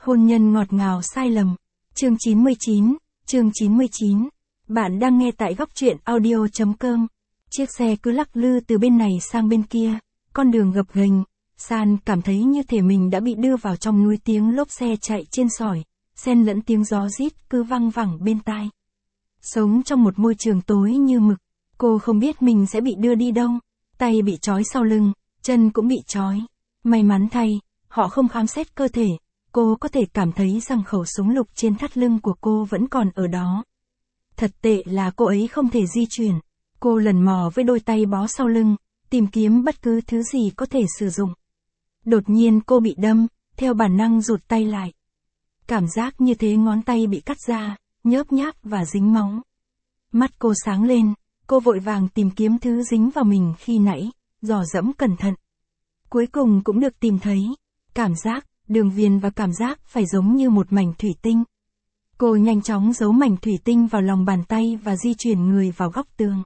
Hôn nhân ngọt ngào sai lầm. Chương 99. Bạn đang nghe tại góc truyện audio.com. Chiếc xe cứ lắc lư từ bên này sang bên kia, con đường gập ghềnh. San cảm thấy như thể mình đã bị đưa vào trong núi, tiếng lốp xe chạy trên sỏi, xen lẫn tiếng gió rít cứ văng vẳng bên tai. Sống trong một môi trường tối như mực, cô không biết mình sẽ bị đưa đi đâu. Tay bị trói sau lưng, chân cũng bị trói. May mắn thay, họ không khám xét cơ thể. Cô có thể cảm thấy rằng khẩu súng lục trên thắt lưng của cô vẫn còn ở đó. Thật tệ là cô ấy không thể di chuyển. Cô lần mò với đôi tay bó sau lưng, tìm kiếm bất cứ thứ gì có thể sử dụng. Đột nhiên cô bị đâm, theo bản năng rụt tay lại. Cảm giác như thế ngón tay bị cắt ra, nhớp nháp và dính máu. Mắt cô sáng lên, cô vội vàng tìm kiếm thứ dính vào mình khi nãy, dò dẫm cẩn thận. Cuối cùng cũng được tìm thấy. Cảm giác, đường viền và cảm giác phải giống như một mảnh thủy tinh. Cô nhanh chóng giấu mảnh thủy tinh vào lòng bàn tay và di chuyển người vào góc tường.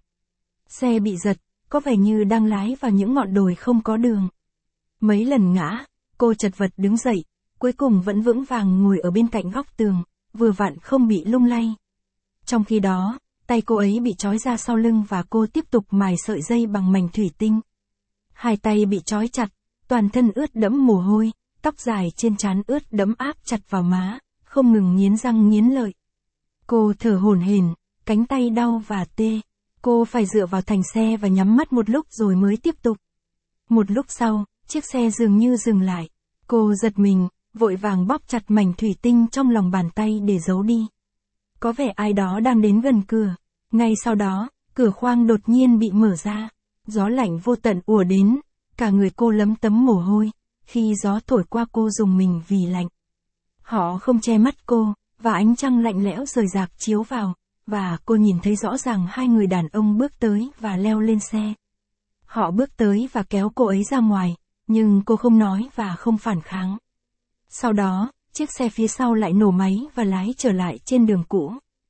Xe bị giật, có vẻ như đang lái vào những ngọn đồi không có đường. Mấy lần ngã, cô chật vật đứng dậy, cuối cùng vẫn vững vàng ngồi ở bên cạnh góc tường, vừa vặn không bị lung lay. Trong khi đó, tay cô ấy bị trói ra sau lưng và cô tiếp tục mài sợi dây bằng mảnh thủy tinh. Hai tay bị trói chặt, toàn thân ướt đẫm mồ hôi, tóc dài trên trán ướt đẫm áp chặt vào má, không ngừng nghiến răng nghiến lợi. Cô thở hổn hển, cánh tay đau và tê. Cô phải dựa vào thành xe và nhắm mắt một lúc rồi mới tiếp tục. Một lúc sau, chiếc xe dường như dừng lại. Cô giật mình, vội vàng bóp chặt mảnh thủy tinh trong lòng bàn tay để giấu đi. Có vẻ ai đó đang đến gần cửa. Ngay sau đó, cửa khoang đột nhiên bị mở ra. Gió lạnh vô tận ùa đến, cả người cô lấm tấm mồ hôi. Khi gió thổi qua cô rùng mình vì lạnh. Họ không che mắt cô, và ánh trăng lạnh lẽo rời rạc chiếu vào, và cô nhìn thấy rõ ràng hai người đàn ông bước tới và leo lên xe. Họ bước tới và kéo cô ấy ra ngoài, nhưng cô không nói và không phản kháng. Sau đó, chiếc xe phía sau lại nổ máy và lái trở lại trên đường cũ.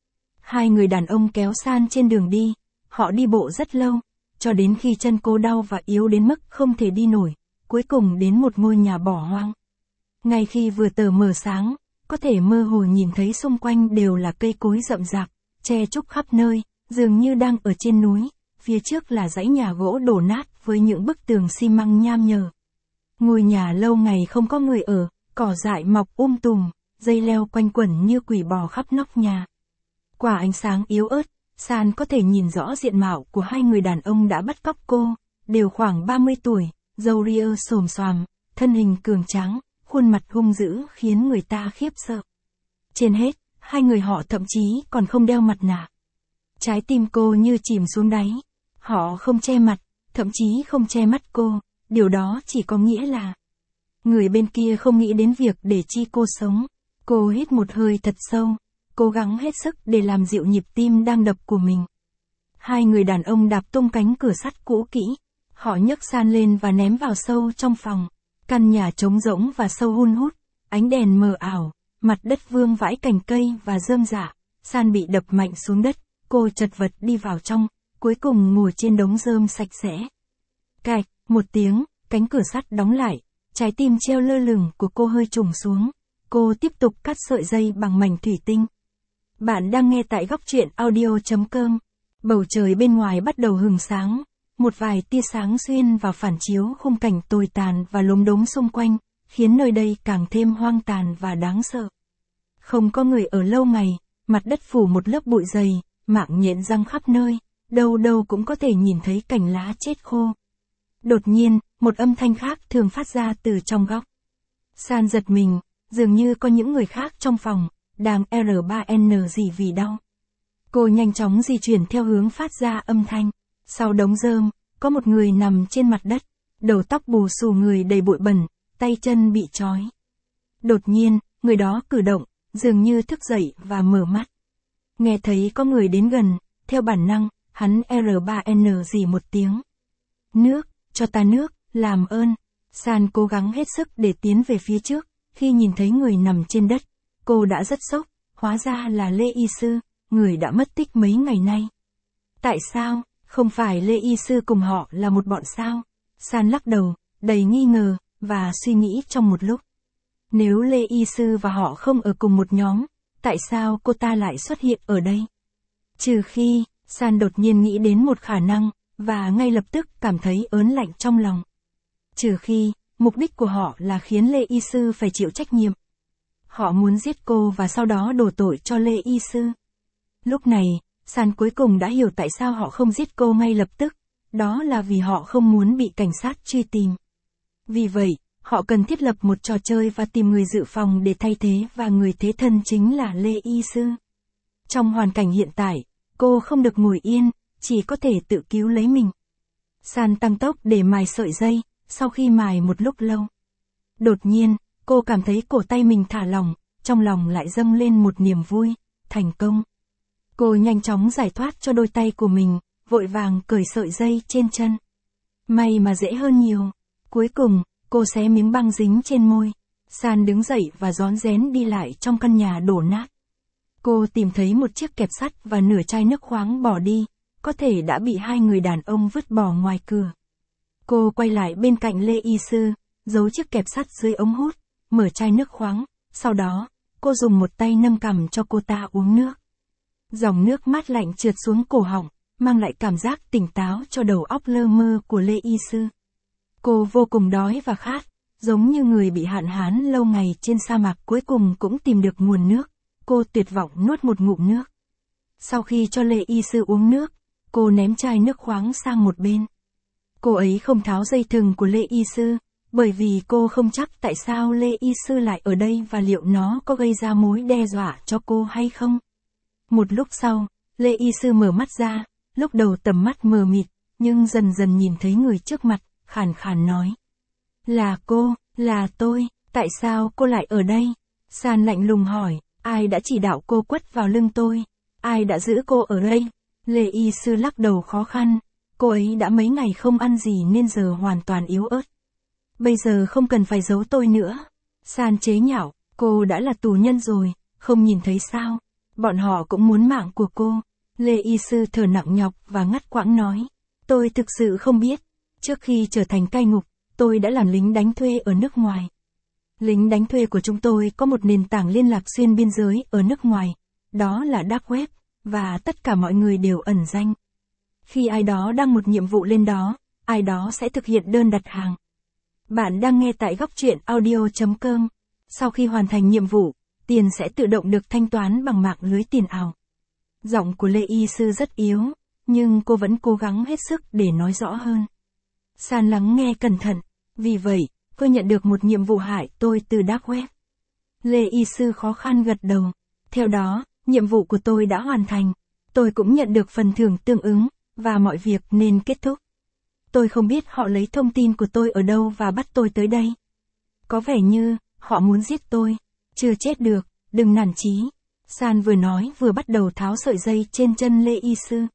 Hai người đàn ông kéo San trên đường đi, họ đi bộ rất lâu, cho đến khi chân cô đau và yếu đến mức không thể đi nổi, cuối cùng đến một ngôi nhà bỏ hoang. Ngay khi vừa tờ mờ sáng, có thể mơ hồ nhìn thấy xung quanh đều là cây cối rậm rạp, che trúc khắp nơi, dường như đang ở trên núi, phía trước là dãy nhà gỗ đổ nát với những bức tường xi măng nham nhở. Ngôi nhà lâu ngày không có người ở, cỏ dại mọc tùm, dây leo quanh quẩn như quỷ bò khắp nóc nhà. Qua ánh sáng yếu ớt, San có thể nhìn rõ diện mạo của hai người đàn ông đã bắt cóc cô, đều khoảng 30 tuổi, râu ria xồm xoàm, thân hình cường tráng, khuôn mặt hung dữ khiến người ta khiếp sợ. Trên hết, hai người họ thậm chí còn không đeo mặt nạ. Trái tim cô như chìm xuống đáy. Họ không che mặt, thậm chí không che mắt cô, điều đó chỉ có nghĩa là người bên kia không nghĩ đến việc để chi cô sống. Cô hít một hơi thật sâu, cố gắng hết sức để làm dịu nhịp tim đang đập của mình. Hai người đàn ông đạp tung cánh cửa sắt cũ kỹ. Họ nhấc San lên và ném vào sâu trong phòng. Căn nhà trống rỗng và sâu hun hút, ánh đèn mờ ảo, mặt đất vương vãi cành cây và rơm rạ. San bị đập mạnh xuống đất, cô chật vật đi vào trong, cuối cùng ngồi trên đống rơm sạch sẽ. Cạch, một tiếng, cánh cửa sắt đóng lại, trái tim treo lơ lửng của cô hơi trùng xuống. Cô tiếp tục cắt sợi dây bằng mảnh thủy tinh. Bạn đang nghe tại góc truyện audio.com. Bầu trời bên ngoài bắt đầu hừng sáng. Một vài tia sáng xuyên vào phản chiếu khung cảnh tồi tàn và lốm đốm xung quanh, khiến nơi đây càng thêm hoang tàn và đáng sợ. Không có người ở lâu ngày, mặt đất phủ một lớp bụi dày, mạng nhện răng khắp nơi, đâu đâu cũng có thể nhìn thấy cành lá chết khô. Đột nhiên, một âm thanh khác thường phát ra từ trong góc. San giật mình, dường như có những người khác trong phòng, đang R3N gì vì đau. Cô nhanh chóng di chuyển theo hướng phát ra âm thanh. Sau đống rơm, có một người nằm trên mặt đất, đầu tóc bù xù, người đầy bụi bẩn, tay chân bị trói. Đột nhiên, người đó cử động, dường như thức dậy và mở mắt. Nghe thấy có người đến gần, theo bản năng, hắn R3N gì một tiếng. Nước, cho ta nước, làm ơn. San cố gắng hết sức để tiến về phía trước, khi nhìn thấy người nằm trên đất, cô đã rất sốc, hóa ra là Lê Y Sư, người đã mất tích mấy ngày nay. Tại sao? Không phải Lê Y Sư cùng họ là một bọn sao? San lắc đầu, đầy nghi ngờ, và suy nghĩ trong một lúc. Nếu Lê Y Sư và họ không ở cùng một nhóm, tại sao cô ta lại xuất hiện ở đây? Trừ khi, San đột nhiên nghĩ đến một khả năng, và ngay lập tức cảm thấy ớn lạnh trong lòng. Trừ khi, mục đích của họ là khiến Lê Y Sư phải chịu trách nhiệm. Họ muốn giết cô và sau đó đổ tội cho Lê Y Sư. Lúc này, San cuối cùng đã hiểu tại sao họ không giết cô ngay lập tức, đó là vì họ không muốn bị cảnh sát truy tìm. Vì vậy, họ cần thiết lập một trò chơi và tìm người dự phòng để thay thế và người thế thân chính là Lê Y Sư. Trong hoàn cảnh hiện tại, cô không được ngồi yên, chỉ có thể tự cứu lấy mình. San tăng tốc để mài sợi dây, sau khi mài một lúc lâu. Đột nhiên, cô cảm thấy cổ tay mình thả lỏng, trong lòng lại dâng lên một niềm vui, thành công. Cô nhanh chóng giải thoát cho đôi tay của mình, vội vàng cởi sợi dây trên chân. May mà dễ hơn nhiều. Cuối cùng, cô xé miếng băng dính trên môi. San đứng dậy và rón rén đi lại trong căn nhà đổ nát. Cô tìm thấy một chiếc kẹp sắt và nửa chai nước khoáng bỏ đi, có thể đã bị hai người đàn ông vứt bỏ ngoài cửa. Cô quay lại bên cạnh Lê Y Sư, giấu chiếc kẹp sắt dưới ống hút, mở chai nước khoáng, sau đó, cô dùng một tay nâng cằm cho cô ta uống nước. Dòng nước mát lạnh trượt xuống cổ họng, mang lại cảm giác tỉnh táo cho đầu óc lơ mơ của Lê Y Sư. Cô vô cùng đói và khát, giống như người bị hạn hán lâu ngày trên sa mạc cuối cùng cũng tìm được nguồn nước. Cô tuyệt vọng nuốt một ngụm nước. Sau khi cho Lê Y Sư uống nước, cô ném chai nước khoáng sang một bên. Cô ấy không tháo dây thừng của Lê Y Sư, bởi vì cô không chắc tại sao Lê Y Sư lại ở đây và liệu nó có gây ra mối đe dọa cho cô hay không. Một lúc sau, Lê Y Sư mở mắt ra, lúc đầu tầm mắt mờ mịt, nhưng dần dần nhìn thấy người trước mặt, khàn khàn nói. Là cô, là tôi, tại sao cô lại ở đây? San lạnh lùng hỏi, ai đã chỉ đạo cô quất vào lưng tôi? Ai đã giữ cô ở đây? Lê Y Sư lắc đầu khó khăn, cô ấy đã mấy ngày không ăn gì nên giờ hoàn toàn yếu ớt. Bây giờ không cần phải giấu tôi nữa. San chế nhạo, cô đã là tù nhân rồi, không nhìn thấy sao? Bọn họ cũng muốn mạng của cô. Lê Y Sư thở nặng nhọc và ngắt quãng nói. Tôi thực sự không biết. Trước khi trở thành cai ngục, tôi đã làm lính đánh thuê ở nước ngoài. Lính đánh thuê của chúng tôi có một nền tảng liên lạc xuyên biên giới ở nước ngoài. Đó là Dark Web, và tất cả mọi người đều ẩn danh. Khi ai đó đăng một nhiệm vụ lên đó, ai đó sẽ thực hiện đơn đặt hàng. Bạn đang nghe tại góc truyện audio.com. Sau khi hoàn thành nhiệm vụ, tiền sẽ tự động được thanh toán bằng mạng lưới tiền ảo. Giọng của Lê Y Sư rất yếu, nhưng cô vẫn cố gắng hết sức để nói rõ hơn. San lắng nghe cẩn thận, vì vậy, cô nhận được một nhiệm vụ hại tôi từ Dark Web. Lê Y Sư khó khăn gật đầu. Theo đó, nhiệm vụ của tôi đã hoàn thành. Tôi cũng nhận được phần thưởng tương ứng, và mọi việc nên kết thúc. Tôi không biết họ lấy thông tin của tôi ở đâu và bắt tôi tới đây. Có vẻ như, họ muốn giết tôi. Chưa chết được, đừng nản chí. San vừa nói vừa bắt đầu tháo sợi dây trên chân Lê Y Sư.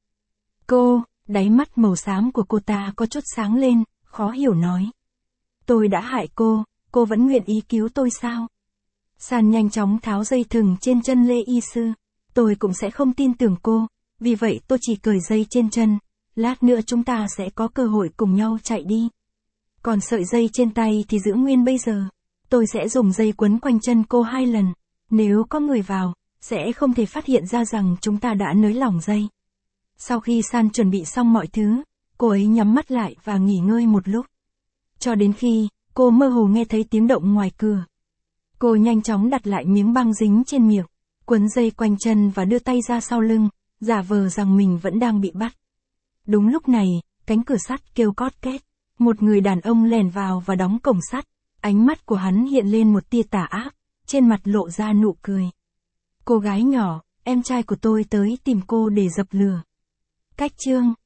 Cô, đáy mắt màu xám của cô ta có chút sáng lên, khó hiểu nói. Tôi đã hại cô vẫn nguyện ý cứu tôi sao? San nhanh chóng tháo dây thừng trên chân Lê Y Sư. Tôi cũng sẽ không tin tưởng cô, vì vậy tôi chỉ cởi dây trên chân. Lát nữa chúng ta sẽ có cơ hội cùng nhau chạy đi. Còn sợi dây trên tay thì giữ nguyên bây giờ. Tôi sẽ dùng dây quấn quanh chân cô 2 lần. Nếu có người vào, sẽ không thể phát hiện ra rằng chúng ta đã nới lỏng dây. Sau khi San chuẩn bị xong mọi thứ, cô ấy nhắm mắt lại và nghỉ ngơi một lúc. Cho đến khi, cô mơ hồ nghe thấy tiếng động ngoài cửa. Cô nhanh chóng đặt lại miếng băng dính trên miệng, quấn dây quanh chân và đưa tay ra sau lưng, giả vờ rằng mình vẫn đang bị bắt. Đúng lúc này, cánh cửa sắt kêu cót két. Một người đàn ông lèn vào và đóng cổng sắt. Ánh mắt của hắn hiện lên một tia tà ác, trên mặt lộ ra nụ cười. Cô gái nhỏ, em trai của tôi tới tìm cô để dập lửa. Cách chương